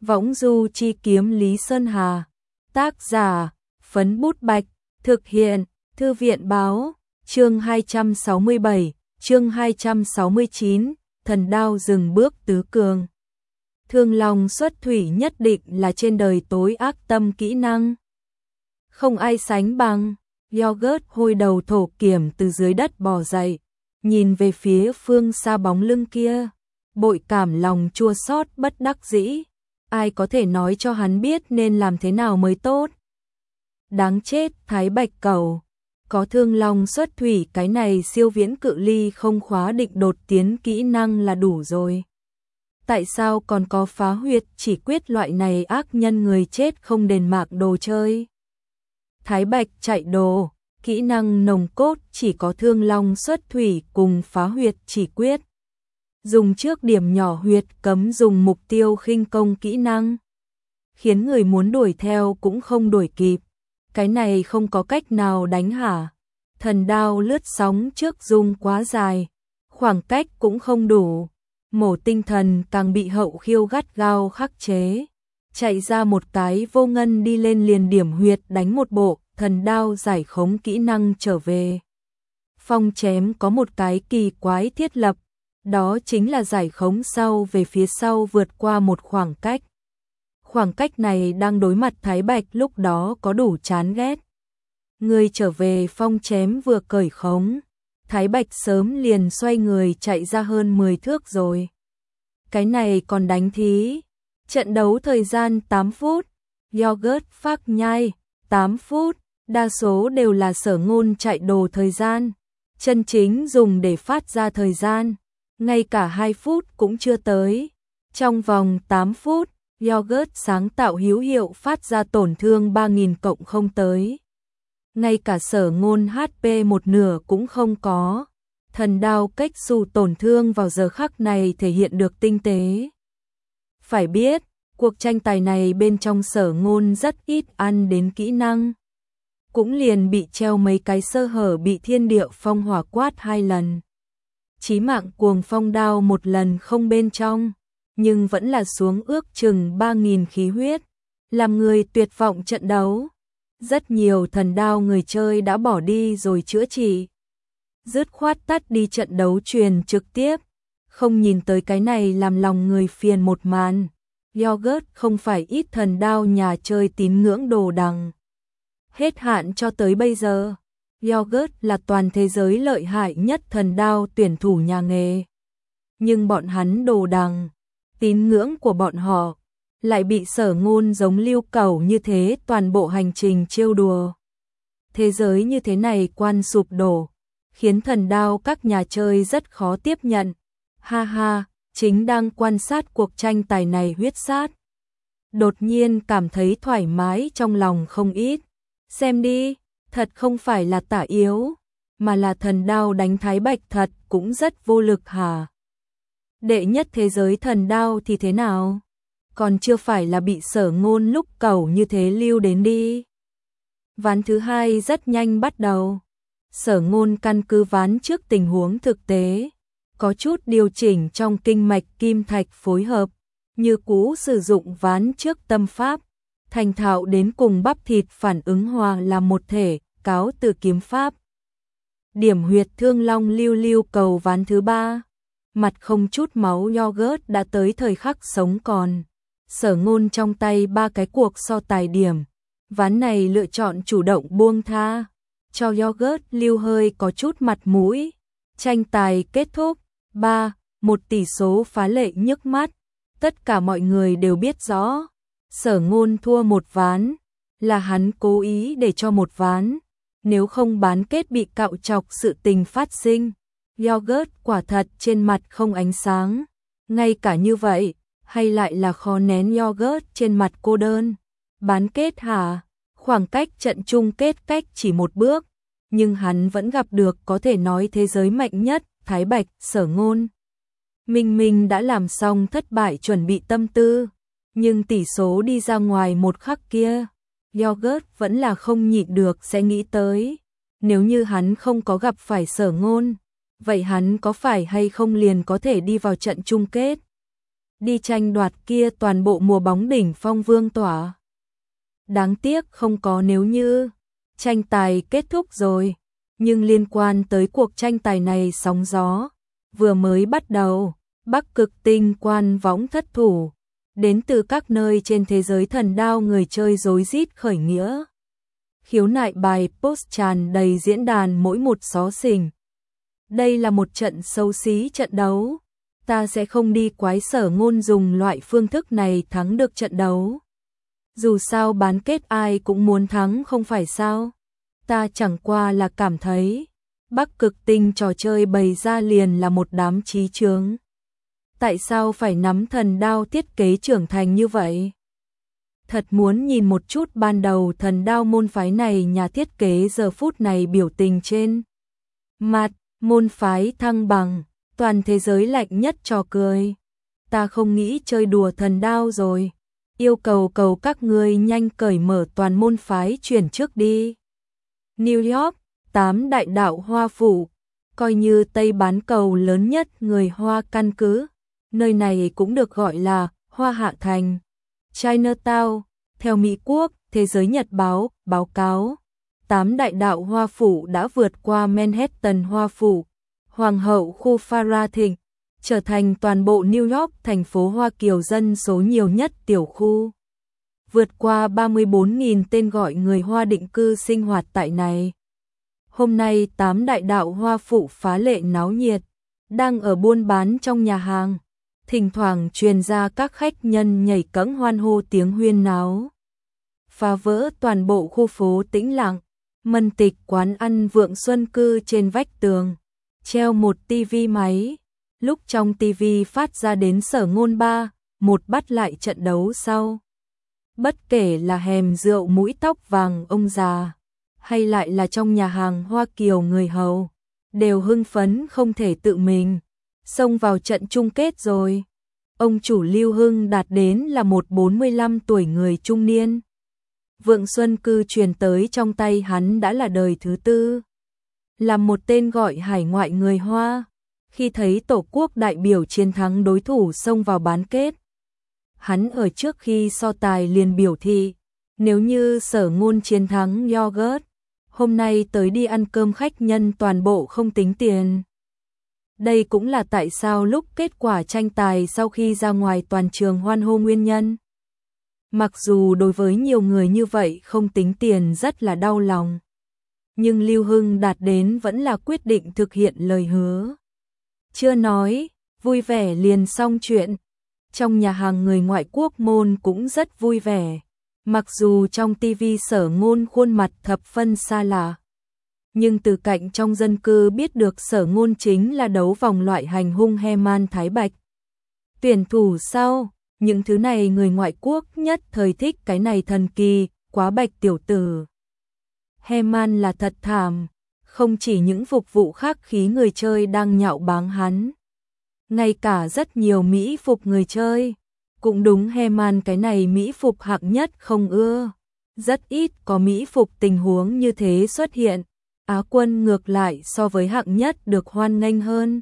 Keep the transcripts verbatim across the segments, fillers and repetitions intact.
Võng du chi kiếm Lý Sơn Hà. Tác giả, Phấn Bút Bạch. Thực hiện, Thư viện báo. Chương hai trăm sáu mươi bảy, chương hai trăm sáu mươi chín, thần đao dừng bước tứ cường. Thương Long xuất thủy nhất định là trên đời tối ác tâm kỹ năng. Không ai sánh bằng. Yogurt hôi đầu thổ kiểm từ dưới đất bò dậy, nhìn về phía phương xa bóng lưng kia, bội cảm lòng chua xót bất đắc dĩ. Ai có thể nói cho hắn biết nên làm thế nào mới tốt? Đáng chết, Thái Bạch Cẩu. Có Thương Long xuất thủy cái này siêu viễn cự ly không khóa định đột tiến kỹ năng là đủ rồi. Tại sao còn có phá huyệt chỉ quyết loại này ác nhân người chết không đền mạng đồ chơi? Thái Bạch chạy đồ, kỹ năng nồng cốt chỉ có Thương Long xuất thủy cùng phá huyệt chỉ quyết. Dùng trước điểm nhỏ huyệt cấm dùng mục tiêu khinh công kỹ năng, khiến người muốn đuổi theo cũng không đuổi kịp. Cái này không có cách nào đánh hả? Thần đao lướt sóng trước dung quá dài, khoảng cách cũng không đủ. Mổ tinh thần càng bị hậu khiêu gắt gao khắc chế. Chạy ra một cái vô ngân đi lên liền điểm huyệt đánh một bộ, thần đao giải khống kỹ năng trở về. Phong chém có một cái kỳ quái thiết lập, đó chính là giải khống sau về phía sau vượt qua một khoảng cách. Khoảng cách này đang đối mặt Thái Bạch lúc đó có đủ chán ghét. Người trở về phong chém vừa cởi khống, Thái Bạch sớm liền xoay người chạy ra hơn mười thước rồi. Cái này còn đánh thí. Trận đấu thời gian tám phút, Yogurt phác nhai, tám phút, đa số đều là Sở Ngôn chạy đồ thời gian, chân chính dùng để phát ra thời gian, ngay cả hai phút cũng chưa tới. Trong vòng tám phút, Yogurt sáng tạo hữu hiệu phát ra tổn thương ba nghìn cộng không tới. Ngay cả Sở Ngôn hát pê một nửa cũng không có. Thần đao cách xù tổn thương vào giờ khắc này thể hiện được tinh tế. Phải biết, cuộc tranh tài này bên trong Sở Ngôn rất ít ăn đến kỹ năng. Cũng liền bị treo mấy cái sơ hở bị thiên địa phong hỏa quát hai lần. Chí mạng cuồng phong đao một lần không bên trong, nhưng vẫn là xuống ước chừng ba nghìn khí huyết, làm người tuyệt vọng trận đấu. Rất nhiều thần đao người chơi đã bỏ đi rồi chữa trị. Dứt khoát tắt đi trận đấu truyền trực tiếp, không nhìn tới cái này làm lòng người phiền một màn. Yogurt không phải ít thần đao nhà chơi tín ngưỡng đồ đằng. Hết hạn cho tới bây giờ, Yogurt là toàn thế giới lợi hại nhất thần đao tuyển thủ nhà nghề. Nhưng bọn hắn đồ đằng, tín ngưỡng của bọn họ lại bị Sở Ngôn giống Lưu Cẩu như thế toàn bộ hành trình trêu đùa. Thế giới như thế này quan sụp đổ, khiến thần đao các nhà chơi rất khó tiếp nhận. Ha ha, chính đang quan sát cuộc tranh tài này huyết sát, đột nhiên cảm thấy thoải mái trong lòng không ít. Xem đi, thật không phải là tả yếu, mà là thần đao đánh Thái Bạch thật cũng rất vô lực hả? Đệ nhất thế giới thần đao thì thế nào? Còn chưa phải là bị Sở Ngôn lúc cẩu như thế lưu đến đi. Ván thứ hai rất nhanh bắt đầu. Sở Ngôn căn cứ ván trước tình huống thực tế, có chút điều chỉnh trong kinh mạch kim thạch phối hợp, như cũ sử dụng ván trước tâm pháp, thành thạo đến cùng bắp thịt phản ứng hòa làm một thể, cáo từ kiếm pháp. Điểm huyệt Thương Long lưu lưu cầu ván thứ ba, mặt không chút máu Yogurt đã tới thời khắc sống còn. Sở Ngôn trong tay ba cái cuộc so tài điểm, ván này lựa chọn chủ động buông tha, cho Yogurt lưu hơi có chút mặt mũi. Tranh tài kết thúc, ba một tỷ số phá lệ nhức mắt. Tất cả mọi người đều biết rõ, Sở Ngôn thua một ván, là hắn cố ý để cho một ván, nếu không bán kết bị cạo chọc sự tình phát sinh. Yogurt quả thật trên mặt không ánh sáng, ngay cả như vậy, hay lại là khó nén Yogurt trên mặt cô đơn. Bán kết hả? Khoảng cách trận chung kết cách chỉ một bước, nhưng hắn vẫn gặp được có thể nói thế giới mạnh nhất, Thái Bạch, Sở Ngôn. Minh Minh đã làm xong thất bại chuẩn bị tâm tư, nhưng tỷ số đi ra ngoài một khắc kia, Yogurt vẫn là không nhịn được sẽ nghĩ tới, nếu như hắn không có gặp phải Sở Ngôn, vậy hắn có phải hay không liền có thể đi vào trận chung kết. đi tranh đoạt kia toàn bộ mùa bóng đỉnh phong vương tỏa. Đáng tiếc không có nếu như, tranh tài kết thúc rồi, nhưng liên quan tới cuộc tranh tài này sóng gió, vừa mới bắt đầu, Bắc Cực Tinh quan võng thất thủ, đến từ các nơi trên thế giới thần đao người chơi rối rít khởi nghĩa. Khiếu nại bài post tràn đầy diễn đàn mỗi một xó xỉnh. Đây là một trận xấu xí trận đấu, ta sẽ không đi quái Sở Ngôn dùng loại phương thức này thắng được trận đấu. Dù sao bán kết ai cũng muốn thắng không phải sao? Ta chẳng qua là cảm thấy, Bắc Cực Tinh trò chơi bày ra liền là một đám trí chướng. Tại sao phải nắm thần đao thiết kế trưởng thành như vậy? Thật muốn nhìn một chút ban đầu thần đao môn phái này nhà thiết kế giờ phút này biểu tình trên mặt, môn phái thăng bằng, toàn thế giới lạnh nhất trò cười. Ta không nghĩ chơi đùa thần đao rồi, yêu cầu cầu các ngươi nhanh cởi mở toàn môn phái chuyển trước đi. New York, tám đại đạo Hoa phủ, coi như Tây bán cầu lớn nhất người Hoa căn cứ, nơi này cũng được gọi là Hoa Hạ Thành, Chinatown. Theo Mỹ Quốc, Thế giới Nhật báo, báo cáo, tám đại đạo Hoa phủ đã vượt qua Manhattan Hoa phủ, Hoàng hậu khu Phara Thịnh, trở thành toàn bộ New York thành phố Hoa Kiều dân số nhiều nhất tiểu khu. Vượt qua ba mươi bốn nghìn tên gọi người Hoa định cư sinh hoạt tại này. Hôm nay tám đại đạo Hoa phủ phá lệ náo nhiệt, đang ở buôn bán trong nhà hàng. Thỉnh thoảng truyền ra các khách nhân nhảy cẫng hoan hô tiếng huyên náo. Phá vỡ toàn bộ khu phố tĩnh lặng, mân tịch quán ăn Vượng Xuân Cư trên vách tường, treo một tivi máy. Lúc trong tivi phát ra đến Sở Ngôn ba, một bắt lại trận đấu sau. Bất kể là hẻm rượu mũi tóc vàng ông già, hay lại là trong nhà hàng Hoa Kiều người hầu, đều hưng phấn không thể tự mình. Xông vào trận chung kết rồi. Ông chủ Lưu Hưng Đạt đến là một bốn mươi lăm tuổi người trung niên. Vượng Xuân Cư truyền tới trong tay hắn đã là đời thứ tư. Là một tên gọi hải ngoại người Hoa. Khi thấy tổ quốc đại biểu chiến thắng đối thủ xông vào bán kết, hắn ở trước khi so tài liền biểu thị, nếu như Sở Ngôn chiến thắng yogurt, hôm nay tới đi ăn cơm khách nhân toàn bộ không tính tiền. Đây cũng là tại sao lúc kết quả tranh tài sau khi ra ngoài toàn trường hoan hô nguyên nhân. Mặc dù đối với nhiều người như vậy không tính tiền rất là đau lòng, nhưng Lưu Hưng Đạt đến vẫn là quyết định thực hiện lời hứa. Chưa nói, vui vẻ liền xong chuyện. Trong nhà hàng người ngoại quốc môn cũng rất vui vẻ, mặc dù trong tivi Sở Ngôn khuôn mặt thập phân xa lạ. Nhưng từ cạnh trong dân cư biết được Sở Ngôn chính là đấu vòng loại hành hung Heman Thái Bạch. Tuyển thủ sau, những thứ này người ngoại quốc nhất thời thích cái này thần kỳ, quá Bạch tiểu tử. Heman là thật thảm, không chỉ những phục vụ khác khí người chơi đang nhạo báng hắn. Ngay cả rất nhiều mỹ phục người chơi, cũng đúng Heman cái này mỹ phục hạng nhất không ưa. Rất ít có mỹ phục tình huống như thế xuất hiện. Á quân ngược lại so với hạng nhất được hoan nghênh hơn.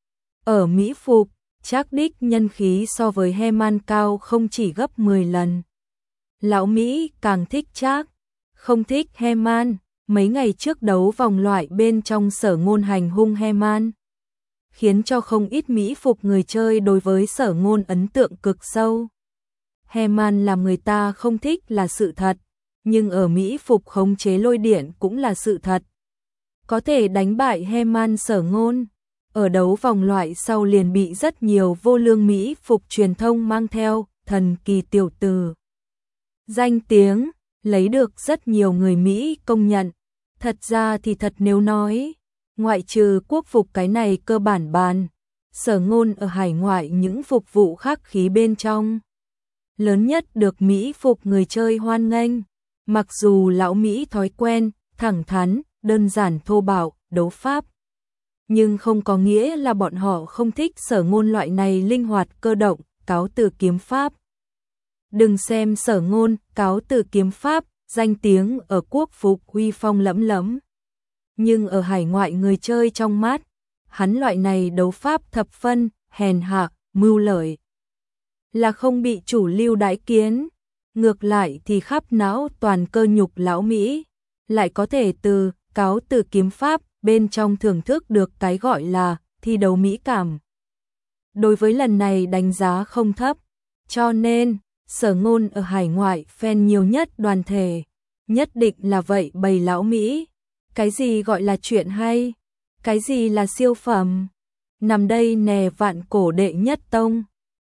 Ở mỹ phục, Trác Đích nhân khí so với Heman cao không chỉ gấp mười lần. Lão Mỹ càng thích Trác, không thích Heman. Mấy ngày trước đấu vòng loại bên trong Sở Ngôn hành hung Heman, khiến cho không ít mỹ phục người chơi đối với Sở Ngôn ấn tượng cực sâu. Heman làm người ta không thích là sự thật, nhưng ở mỹ phục khống chế lôi điện cũng là sự thật. Có thể đánh bại Heman Sở Ngôn, ở đấu vòng loại sau liền bị rất nhiều vô lương mỹ phục truyền thông mang theo, thần kỳ tiểu tử. Danh tiếng, lấy được rất nhiều người Mỹ công nhận. Thật ra thì thật nếu nói, ngoại trừ quốc phục cái này cơ bản bàn, Sở Ngôn ở hải ngoại những phục vụ khác khí bên trong. Lớn nhất được mỹ phục người chơi hoan nghênh, mặc dù lão Mỹ thói quen, thẳng thắn, đơn giản thô bạo, đấu pháp. Nhưng không có nghĩa là bọn họ không thích Sở Ngôn loại này linh hoạt cơ động, cáo từ kiếm pháp. Đừng xem Sở Ngôn, cáo từ kiếm pháp, danh tiếng ở quốc phục uy phong lẫm lẫm. Nhưng ở hải ngoại người chơi trong mắt, hắn loại này đấu pháp thập phân, hèn hạ, mưu lợi. là không bị chủ lưu đãi kiến. Ngược lại thì khắp não toàn cơ nhục lão Mỹ, lại có thể từ cáo từ kiếm pháp bên trong thưởng thức được cái gọi là thi đấu mỹ cảm. Đối với lần này đánh giá không thấp, cho nên Sở Ngôn ở hải ngoại fan nhiều nhất đoàn thể, nhất định là vậy bầy lão Mỹ. Cái gì gọi là chuyện hay? Cái gì là siêu phẩm? Nằm đây nè vạn cổ đệ nhất tông.